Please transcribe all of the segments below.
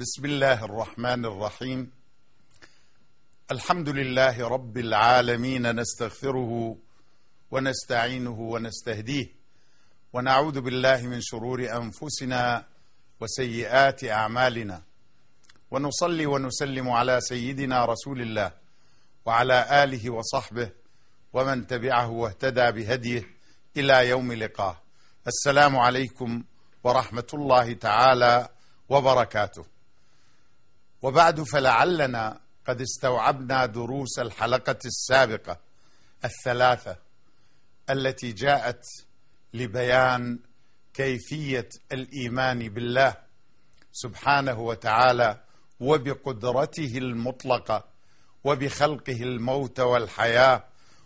بسم الله الرحمن الرحيم. الحمد لله رب العالمين، نستغفره ونستعينه ونستهديه، ونعوذ بالله من شرور أنفسنا وسيئات أعمالنا، ونصلي ونسلم على سيدنا رسول الله وعلى آله وصحبه ومن تبعه واهتدى بهديه إلى يوم لقاه. السلام عليكم ورحمة الله تعالى وبركاته. وبعد، فلعلنا قد استوعبنا دروس الحلقة السابقة الثلاثة التي جاءت لبيان كيفية الإيمان بالله سبحانه وتعالى وبقدرته المطلقة وبخلقه الموت والحياة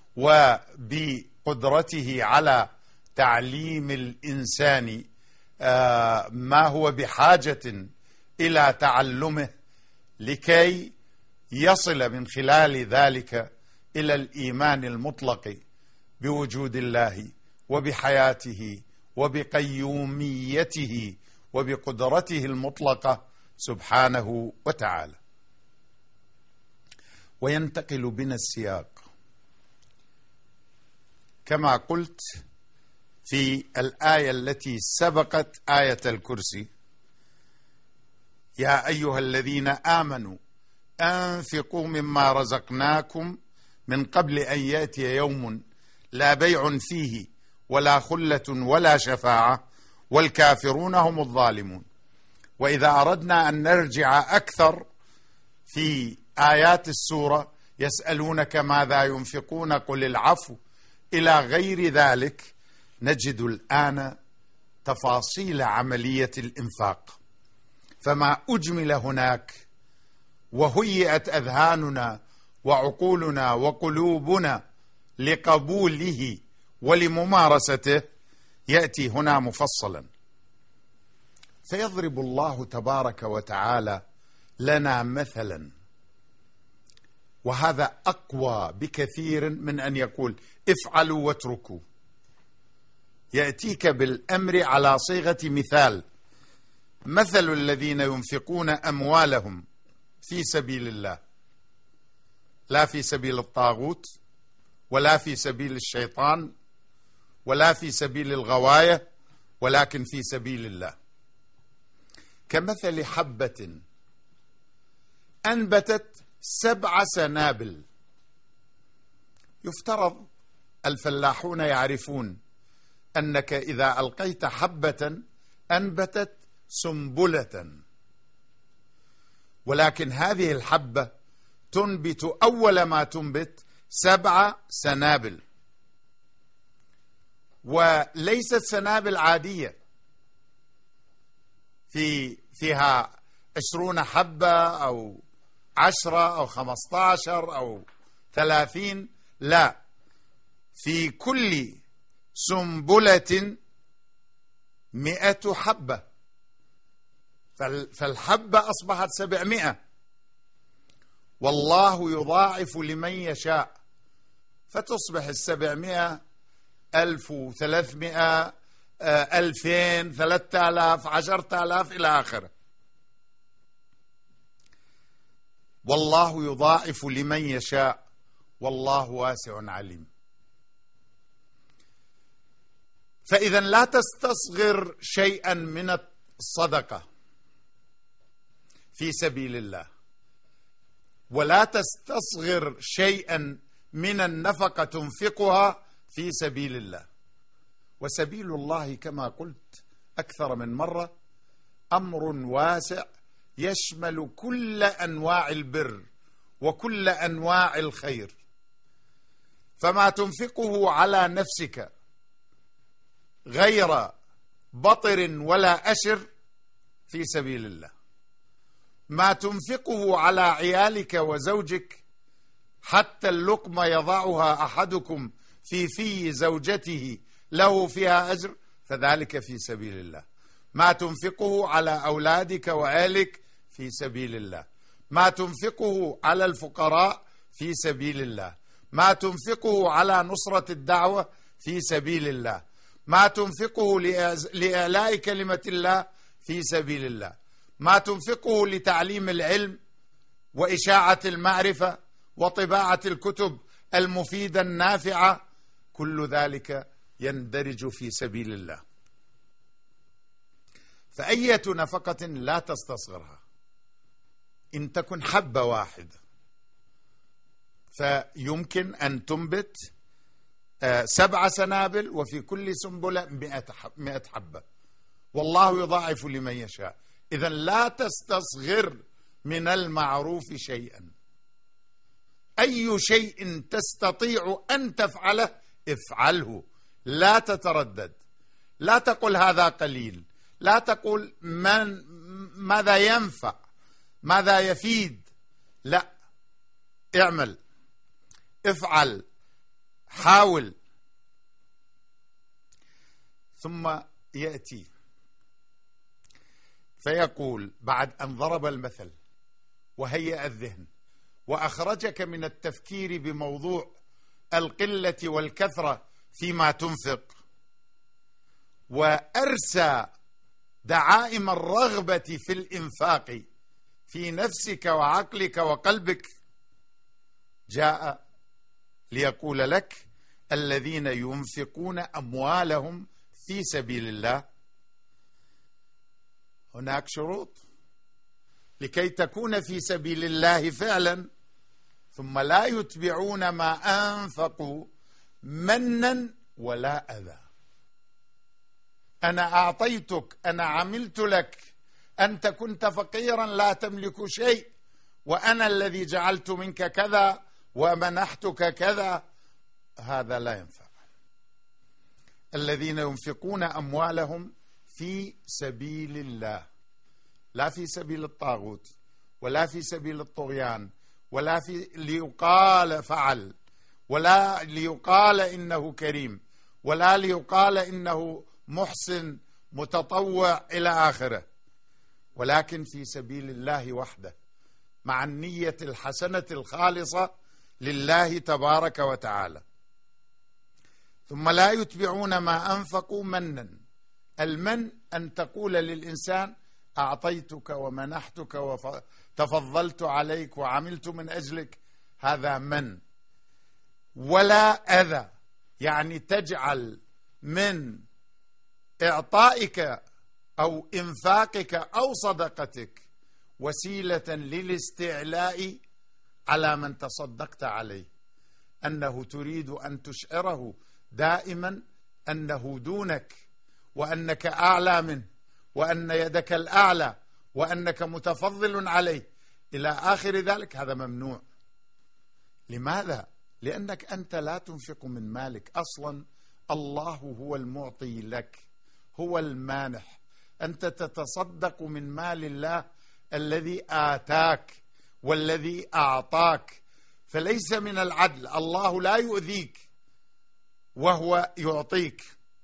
وبقدرته على تعليم الإنسان ما هو بحاجة إلى تعلمه لكي يصل من خلال ذلك إلى الإيمان المطلق بوجود الله وبحياته وبقيوميته وبقدرته المطلقة سبحانه وتعالى. وينتقل بنا السياق كما قلت في الآية التي سبقت آية الكرسي: يا أيها الذين آمنوا أنفقوا مما رزقناكم من قبل أن يأتي يوم لا بيع فيه ولا خلة ولا شفاعة والكافرون هم الظالمون. وإذا أردنا أن نرجع أكثر في آيات السورة: يسألونك ماذا ينفقون قل العفو إلى غير ذلك، نجد الآن تفاصيل عملية الإنفاق. فما أجمل هناك وهيئت أذهاننا وعقولنا وقلوبنا لقبوله ولممارسته يأتي هنا مفصلا. فيضرب الله تبارك وتعالى لنا مثلا، وهذا أقوى بكثير من أن يقول افعلوا واتركوا. يأتيك بالأمر على صيغة مثال: مثل الذين ينفقون أموالهم في سبيل الله، لا في سبيل الطاغوت ولا في سبيل الشيطان ولا في سبيل الغواية، ولكن في سبيل الله، كمثل حبة أنبتت 7 سنابل. يفترض الفلاحون يعرفون أنك إذا ألقيت حبة أنبتت سنبلة، ولكن هذه الحبة تنبت أول ما تنبت 7 سنابل، وليست سنابل عادية فيها 20 حبة أو 10 أو 15 أو 30، لا، في كل سنبلة 100 حبة، فالحبة أصبحت 700. والله يضاعف لمن يشاء، فتصبح 700 1300 2000 3000 10000 إلى آخره. والله يضاعف لمن يشاء والله واسع عليم. فإذا لا تستصغر شيئا من الصدقة في سبيل الله، ولا تستصغر شيئا من النفقة تنفقها في سبيل الله. وسبيل الله كما قلت أكثر من مرة أمر واسع يشمل كل أنواع البر وكل أنواع الخير. فما تنفقه على نفسك غير بطر ولا أشر في سبيل الله، ما تنفقه على عيالك وزوجك حتى اللقمة يضعها أحدكم في زوجته له فيها أجر، فذلك في سبيل الله. ما تنفقه على أولادك وأهلك في سبيل الله، ما تنفقه على الفقراء في سبيل الله، ما تنفقه على نصرة الدعوة في سبيل الله، ما تنفقه لإعلاء كلمة الله في سبيل الله، ما تنفقه لتعليم العلم وإشاعة المعرفة وطباعة الكتب المفيدة النافعة، كل ذلك يندرج في سبيل الله. فأية نفقة لا تستصغرها، إن تكن حبة واحدة فيمكن أن تنبت 7 سنابل وفي كل سنبلة 100 حبة، والله يضاعف لمن يشاء. إذا لا تستصغر من المعروف شيئا، أي شيء تستطيع أن تفعله افعله، لا تتردد، لا تقل هذا قليل، لا تقول ماذا ينفع، ماذا يفيد، لا، اعمل، افعل، حاول. ثم يأتي فيقول بعد أن ضرب المثل وهيأ الذهن وأخرجك من التفكير بموضوع القلة والكثرة فيما تنفق، وأرسى دعائم الرغبة في الإنفاق في نفسك وعقلك وقلبك، جاء ليقول لك: الذين ينفقون أموالهم في سبيل الله. هناك شروط لكي تكون في سبيل الله فعلا، ثم لا يتبعون ما أنفقوا منا ولا أذى. أنا أعطيتك، أنا عملت لك، أنت كنت فقيرا لا تملك شيء، وأنا الذي جعلت منك كذا ومنحتك كذا، هذا لا ينفع. الذين ينفقون أموالهم في سبيل الله، لا في سبيل الطاغوت، ولا في سبيل الطغيان، ولا في ليقال فعل، ولا ليقال إنه كريم، ولا ليقال إنه محسن متطوع إلى آخره، ولكن في سبيل الله وحده، مع النية الحسنة الخالصة لله تبارك وتعالى. ثم لا يتبعون ما أنفقوا منا. المن أن تقول للإنسان: أعطيتك ومنحتك وتفضلت عليك وعملت من أجلك، هذا من. ولا أذى، يعني تجعل من إعطائك أو إنفاقك أو صدقتك وسيلة للاستعلاء على من تصدقت عليه، أنه تريد أن تشعره دائما أنه دونك، وأنك أعلى منه، وأن يدك الأعلى، وأنك متفضل عليه إلى آخر ذلك. هذا ممنوع. لماذا؟ لأنك أنت لا تنفق من مالك أصلا، الله هو المعطي لك، هو المانح. أنت تتصدق من مال الله الذي آتاك والذي أعطاك، فليس من العدل. الله لا يؤذيك وهو يعطيك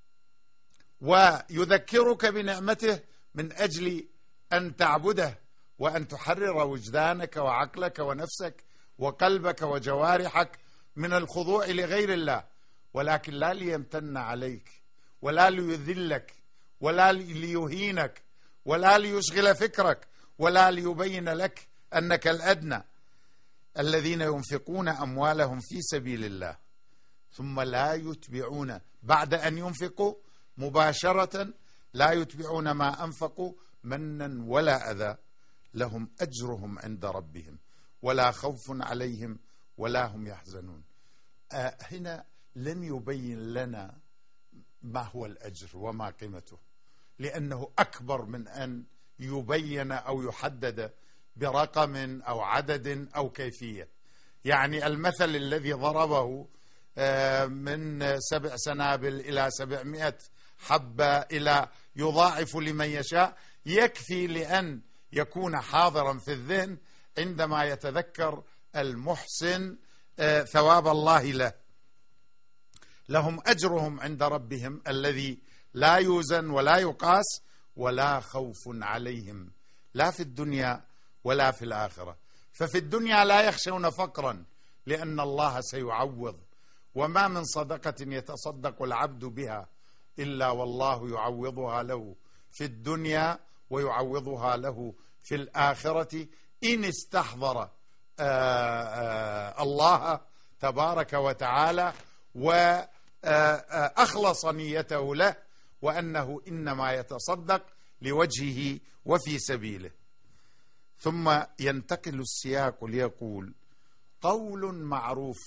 ويذكرك بنعمته من أجل أن تعبده وأن تحرر وجدانك وعقلك ونفسك وقلبك وجوارحك من الخضوع لغير الله، ولكن لا ليمتن عليك، ولا ليذلك، ولا ليهينك، ولا ليشغل فكرك، ولا ليبين لك أنك الأدنى. الذين ينفقون أموالهم في سبيل الله ثم لا يتبعون، بعد أن ينفقوا مباشرة لا يتبعون ما أنفقوا منا ولا أذى، لهم أجرهم عند ربهم ولا خوف عليهم ولا هم يحزنون. هنا لم يبين لنا ما هو الأجر وما قيمته، لأنه أكبر من أن يبين أو يحدد برقم أو عدد أو كيفية. يعني المثل الذي ضربه من 7 سنابل إلى 700 حبة إلى يضاعف لمن يشاء، يكفي لأن يكون حاضرا في الذهن عندما يتذكر المحسن ثواب الله له. لهم أجرهم عند ربهم الذي لا يوزن ولا يقاس، ولا خوف عليهم، لا في الدنيا ولا في الآخرة. ففي الدنيا لا يخشون فقرا لأن الله سيعوض، وما من صدقة يتصدق العبد بها إلا والله يعوضها له في الدنيا ويعوضها له في الآخرة إن استحضر الله تبارك وتعالى وأخلص نيته له، وأنه إنما يتصدق لوجهه وفي سبيله. ثم ينتقل السياق ليقول: قول معروف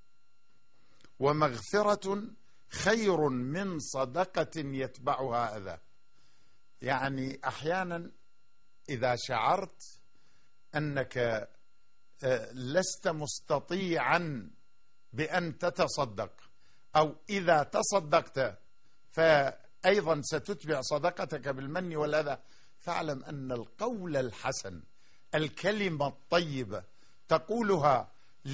ومغفرة خير من صدقة يتبعها أذى. يعني أحيانا إذا شعرت أنك لست مستطيعا بأن تتصدق، أو إذا تصدقت فأيضا ستتبع صدقتك بالمن والأذى، فاعلم أن القول الحسن، الكلمة الطيبة تقولها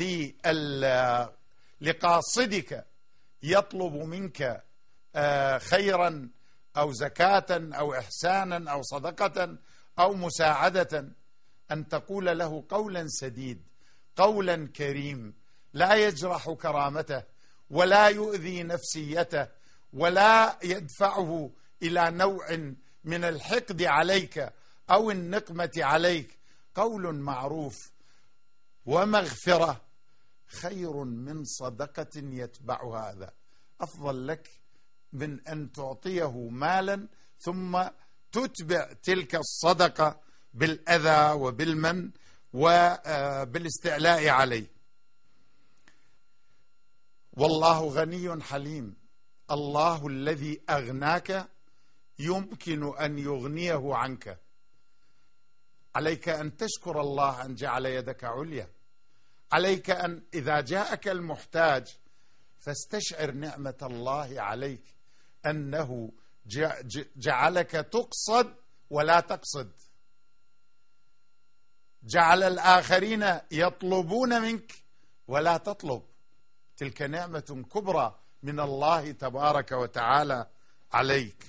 لقاصدك يطلب منك خيرا أو زكاة أو إحسانا أو صدقة أو مساعدة، أن تقول له قولا سديد، قولا كريم لا يجرح كرامته ولا يؤذي نفسيته ولا يدفعه إلى نوع من الحقد عليك أو النقمة عليك. قول معروف ومغفرة خير من صدقة يتبعها أذى. أفضل لك من أن تعطيه مالا ثم تتبع تلك الصدقة بالأذى وبالمن وبالاستعلاء عليه. والله غني حليم. الله الذي أغناك يمكن أن يغنيه عنك. عليك أن تشكر الله أن جعل يدك عليا. عليك أن إذا جاءك المحتاج فاستشعر نعمة الله عليك، أنه جعلك تقصد ولا تقصد، جعل الآخرين يطلبون منك ولا تطلب. تلك نعمة كبرى من الله تبارك وتعالى عليك.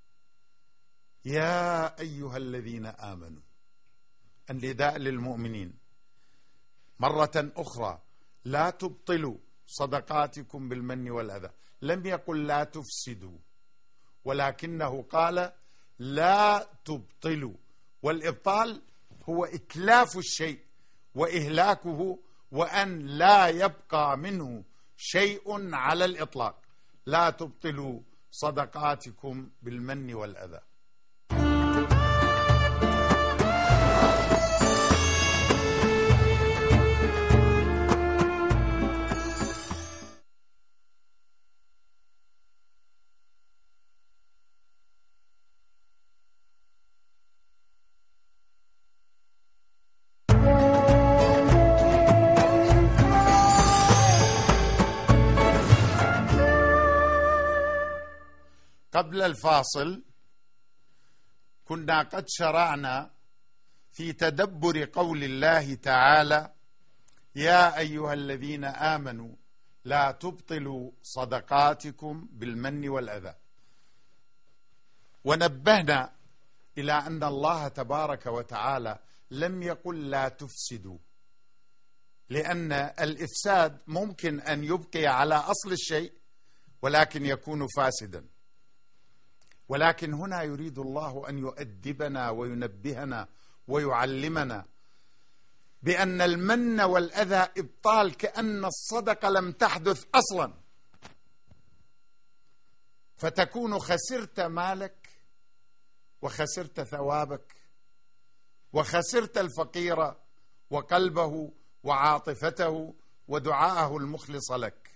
يا أيها الذين آمنوا، النداء للمؤمنين مرة أخرى: لا تبطلوا صدقاتكم بالمن والأذى. لم يقل لا تفسدوا، ولكنه قال لا تبطلوا، والإبطال هو إتلاف الشيء وإهلاكه، وأن لا يبقى منه شيء على الإطلاق. لا تبطلوا صدقاتكم بالمن والأذى. قبل الفاصل كنا قد شرعنا في تدبر قول الله تعالى: يا أيها الذين آمنوا لا تبطلوا صدقاتكم بالمن والأذى. ونبهنا إلى أن الله تبارك وتعالى لم يقل لا تفسدوا، لأن الإفساد ممكن أن يبقي على أصل الشيء ولكن يكون فاسدا. ولكن هنا يريد الله أن يؤدبنا وينبهنا ويعلمنا بأن المن والأذى إبطال، كأن الصدقة لم تحدث أصلا، فتكون خسرت مالك وخسرت ثوابك وخسرت الفقير وقلبه وعاطفته ودعاءه المخلص لك،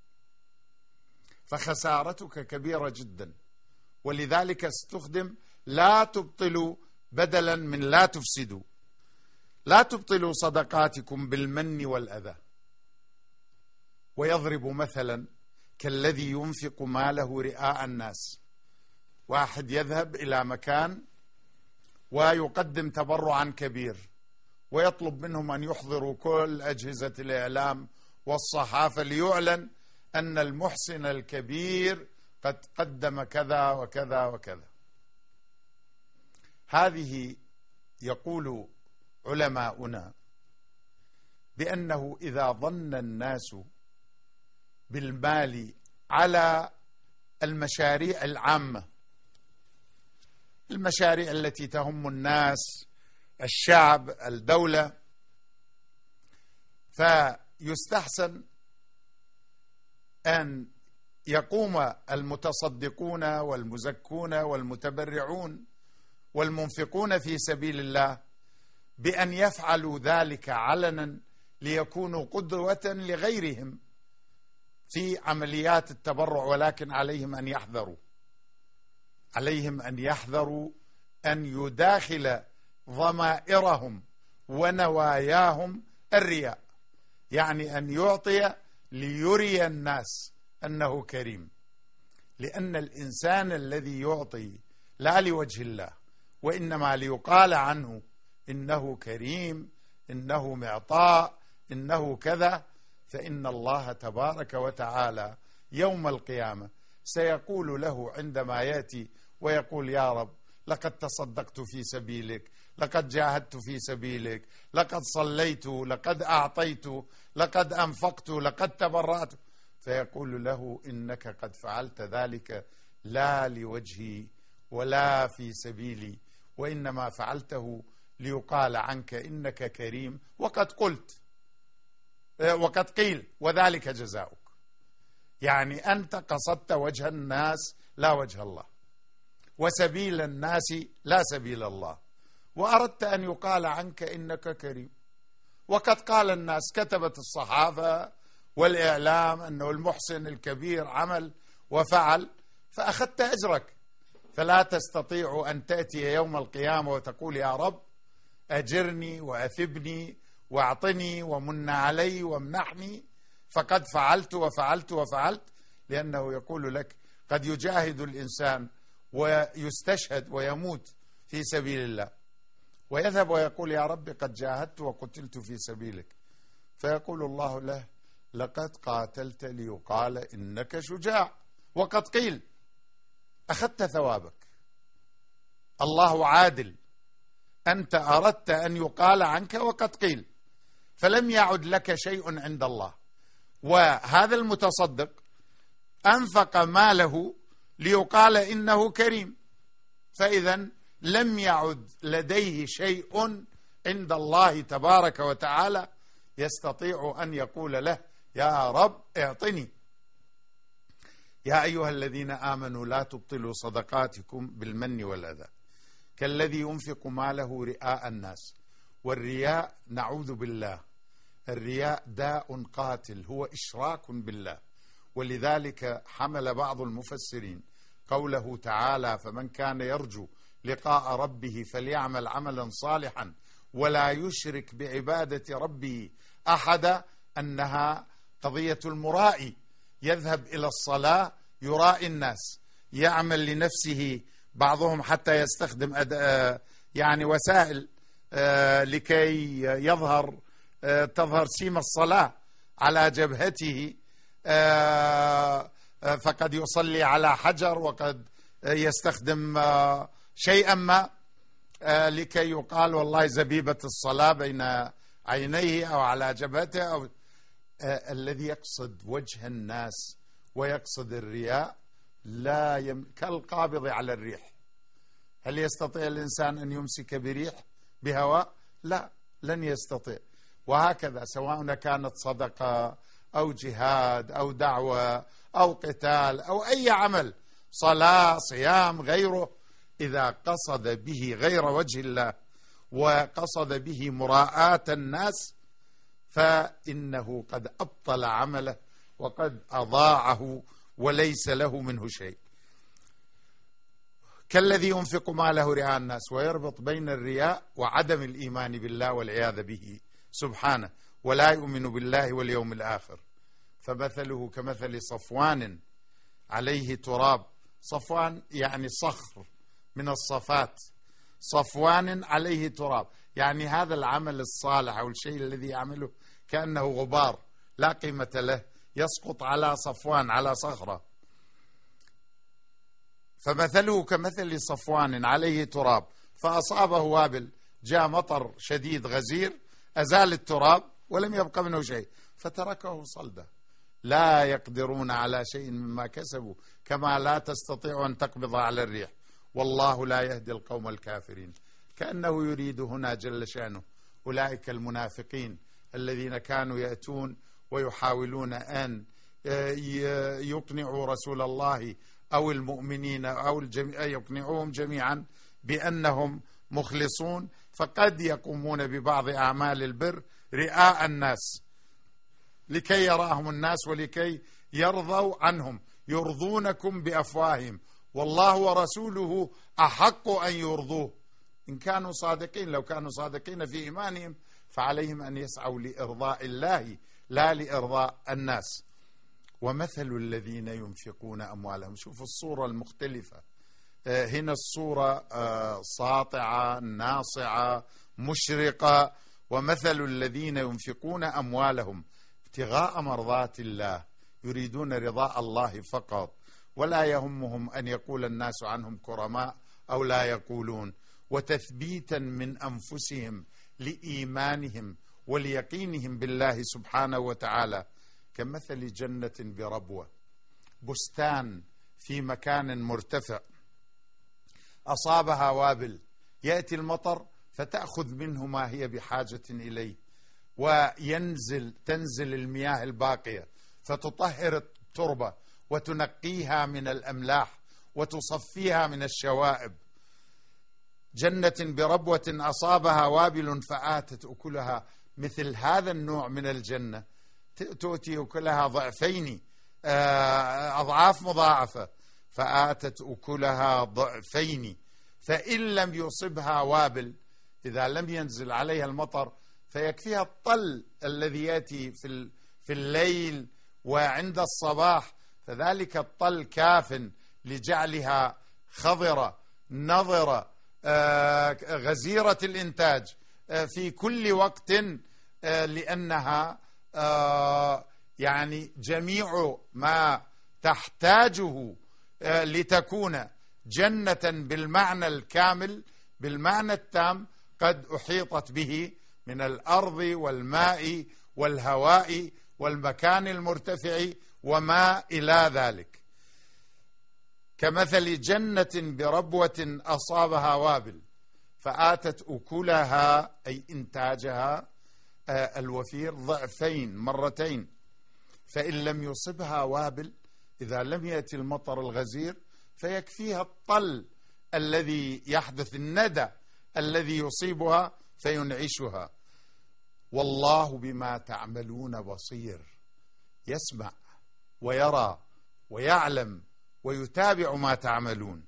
فخسارتك كبيرة جدا. ولذلك استخدم لا تبطلوا بدلا من لا تفسدوا. لا تبطلوا صدقاتكم بالمن والأذى. ويضرب مثلا كالذي ينفق ماله رئاء الناس. واحد يذهب إلى مكان ويقدم تبرعا كبير ويطلب منهم أن يحضروا كل أجهزة الإعلام والصحافة ليعلن أن المحسن الكبير قد قدم كذا وكذا وكذا. هذه يقول علماؤنا بأنه إذا ظن الناس بالمال على المشاريع العامة، المشاريع التي تهم الناس، الشعب الدولة، فيستحسن أن يقوم المتصدقون والمزكون والمتبرعون والمنفقون في سبيل الله بأن يفعلوا ذلك علنا ليكونوا قدوة لغيرهم في عمليات التبرع، ولكن عليهم أن يحذروا أن يداخل ضمائرهم ونواياهم الرياء، يعني أن يعطي ليري الناس أنه كريم، لأن الإنسان الذي يعطي لا لوجه الله وإنما ليقال عنه إنه كريم، إنه معطاء، إنه كذا، فإن الله تبارك وتعالى يوم القيامة سيقول له عندما يأتي ويقول: يا رب لقد تصدقت في سبيلك، لقد جاهدت في سبيلك، لقد صليت، لقد أعطيت، لقد أنفقت، لقد تبرأت، فيقول له: إنك قد فعلت ذلك لا لوجهي ولا في سبيلي، وإنما فعلته ليقال عنك إنك كريم، وقد قيل وذلك جزاؤك. يعني أنت قصدت وجه الناس لا وجه الله، وسبيل الناس لا سبيل الله، وأردت أن يقال عنك إنك كريم، وقد قال الناس، كتبت الصحافة والإعلام أنه المحسن الكبير عمل وفعل، فأخذت أجرك. فلا تستطيع أن تأتي يوم القيامة وتقول: يا رب أجرني وأثبني واعطني ومن علي وامنحني، فقد فعلت وفعلت وفعلت. لأنه يقول لك: قد يجاهد الإنسان ويستشهد ويموت في سبيل الله، ويذهب ويقول: يا رب قد جاهدت وقتلت في سبيلك، فيقول الله له: لقد قاتلت ليقال إنك شجاع، وقد قيل، أخذت ثوابك. الله عادل، أنت أردت أن يقال عنك وقد قيل، فلم يعد لك شيء عند الله. وهذا المتصدق أنفق ماله ليقال إنه كريم، فإذا لم يعد لديه شيء عند الله تبارك وتعالى يستطيع أن يقول له: يا رب اعطني. يا أيها الذين آمنوا لا تبطلوا صدقاتكم بالمن والأذى كالذي ينفق ماله رئاء الناس. والرياء نعوذ بالله، الرياء داء قاتل، هو إشراك بالله. ولذلك حمل بعض المفسرين قوله تعالى: فمن كان يرجو لقاء ربه فليعمل عملا صالحا ولا يشرك بعبادة ربه أحدا، أنها قضية المرائي، يذهب إلى الصلاة يرائي الناس، يعمل لنفسه، بعضهم حتى يستخدم يعني وسائل لكي تظهر سيم الصلاة على جبهته، فقد يصلي على حجر، وقد يستخدم شيئا ما لكي يقال والله زبيبة الصلاة بين عينيه أو على جبهته أو الذي يقصد وجه الناس ويقصد الرياء كالقابض على الريح. هل يستطيع الإنسان أن يمسك بريح بهواء؟ لا، لن يستطيع. وهكذا سواء كانت صدقة أو جهاد أو دعوة أو قتال أو أي عمل، صلاة، صيام، غيره، إذا قصد به غير وجه الله وقصد به مراءاة الناس فإنه قد أبطل عمله وقد أضاعه وليس له منه شيء. كالذي ينفق ماله رئاء الناس، ويربط بين الرياء وعدم الإيمان بالله والعياذ به سبحانه، ولا يؤمن بالله واليوم الآخر. فمثله كمثل صفوان عليه تراب. صفوان يعني صخر من الصفات، صفوان عليه تراب، يعني هذا العمل الصالح أو الشيء الذي يعمله كأنه غبار لا قيمة له، يسقط على صفوان، على صخرة. فمثله كمثل صفوان عليه تراب فأصابه وابل، جاء مطر شديد غزير أزال التراب ولم يبق منه شيء فتركه صلدا. لا يقدرون على شيء مما كسبوا، كما لا تستطيع أن تقبض على الريح، والله لا يهدي القوم الكافرين. كأنه يريد هنا جل شأنه أولئك المنافقين الذين كانوا يأتون ويحاولون أن يقنعوا رسول الله أو المؤمنين أو يقنعوهم جميعا بأنهم مخلصون، فقد يقومون ببعض أعمال البر رئاء الناس لكي يراهم الناس ولكي يرضوا عنهم. يرضونكم بأفواههم والله ورسوله أحق أن يرضوه إن كانوا صادقين. لو كانوا صادقين في إيمانهم فعليهم أن يسعوا لإرضاء الله لا لإرضاء الناس. ومثل الذين ينفقون أموالهم، شوفوا الصورة المختلفة هنا، الصورة ساطعة ناصعة مشرقة. ومثل الذين ينفقون أموالهم ابتغاء مرضات الله يريدون رضاء الله فقط، ولا يهمهم أن يقول الناس عنهم كرماء أو لا يقولون، وتثبيتا من أنفسهم لإيمانهم وليقينهم بالله سبحانه وتعالى. كمثل جنة بربوة، بستان في مكان مرتفع أصابها وابل، يأتي المطر فتأخذ منه ما هي بحاجة إليه، تنزل المياه الباقية فتطهر التربة وتنقيها من الأملاح وتصفيها من الشوائب. جنة بربوة أصابها وابل فآتت أكلها، مثل هذا النوع من الجنة تؤتي أكلها ضعفين، أضعاف مضاعفة، فآتت أكلها ضعفين. فإن لم يصبها وابل، إذا لم ينزل عليها المطر فيكفيها الطل الذي يأتي في الليل وعند الصباح، فذلك الطل كاف لجعلها خضرة نضرة غزيرة الإنتاج في كل وقت، لأنها يعني جميع ما تحتاجه لتكون جنة بالمعنى الكامل بالمعنى التام قد أحيطت به من الأرض والماء والهواء والمكان المرتفع وما إلى ذلك. كمثل جنة بربوة أصابها وابل فآتت أكلها، أي إنتاجها الوفير، ضعفين مرتين. فإن لم يصبها وابل، إذا لم يأتي المطر الغزير، فيكفيها الطل الذي يحدث، الندى الذي يصيبها فينعشها. والله بما تعملون بصير، يسمع ويرى ويعلم ويتابع ما تعملون.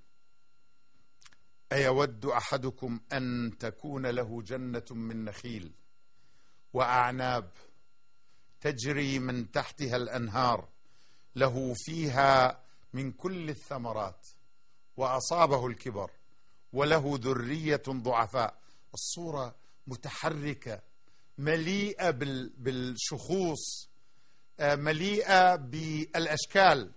أيود أحدكم أن تكون له جنة من نخيل وأعناب تجري من تحتها الأنهار له فيها من كل الثمرات وأصابه الكبر وله ذرية ضعفاء. الصورة متحركة مليئة بالشخوص، مليئة بالأشكال.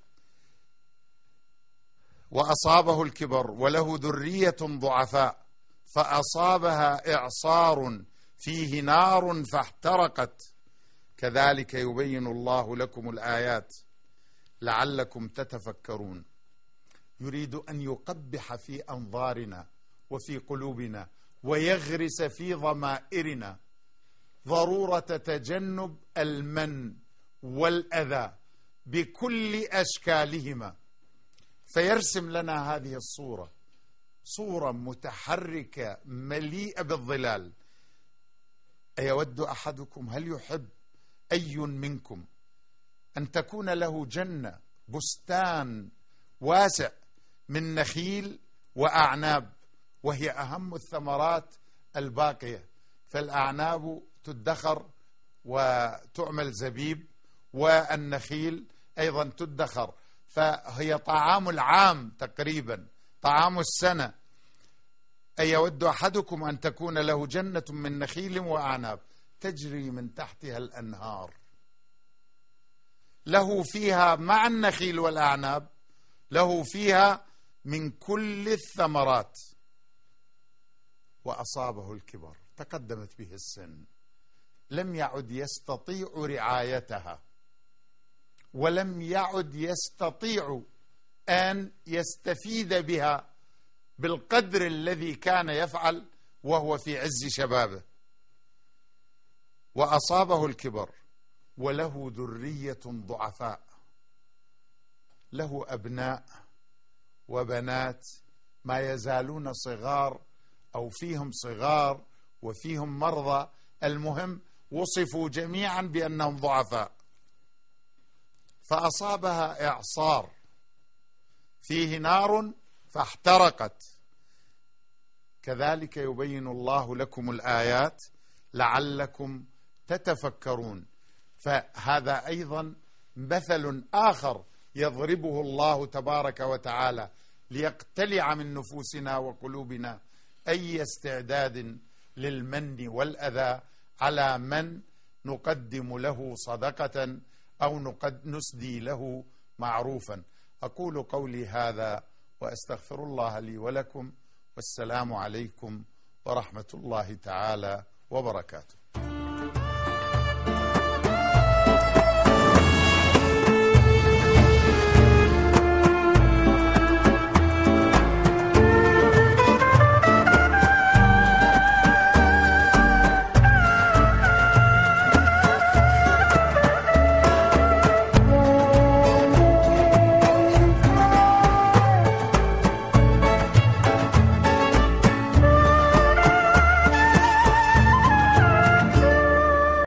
وأصابه الكبر وله ذرية ضعفاء فأصابها إعصار فيه نار فاحترقت. كذلك يبين الله لكم الآيات لعلكم تتفكرون. يريد أن يقبح في أنظارنا وفي قلوبنا ويغرس في ضمائرنا ضرورة تجنب المن والأذى بكل أشكالهما، فيرسم لنا هذه الصورة، صورة متحركة مليئة بالظلال. أيود أحدكم، هل يحب أي منكم أن تكون له جنة، بستان واسع من نخيل وأعناب، وهي أهم الثمرات الباقية، فالأعناب تدخر وتعمل زبيب، والنخيل أيضا تدخر، فهي طعام العام تقريبا، طعام السنة. أيود أحدكم أن تكون له جنة من نخيل وأعناب تجري من تحتها الأنهار، له فيها مع النخيل والأعناب له فيها من كل الثمرات، وأصابه الكبر، تقدمت به السن، لم يعد يستطيع رعايتها ولم يعد يستطيع أن يستفيد بها بالقدر الذي كان يفعل وهو في عز شبابه وأصابه الكبر وله ذرية ضعفاء، له أبناء وبنات ما يزالون صغار أو فيهم صغار وفيهم مرضى، المهم وصفوا جميعا بأنهم ضعفاء، فأصابها إعصار فيه نار فاحترقت. كذلك يبين الله لكم الآيات لعلكم تتفكرون. فهذا أيضا مثل آخر يضربه الله تبارك وتعالى ليقتلع من نفوسنا وقلوبنا أي استعداد للمن والأذى على من نقدم له صدقة أو نسدي له معروفا. أقول قولي هذا وأستغفر الله لي ولكم، والسلام عليكم ورحمة الله تعالى وبركاته.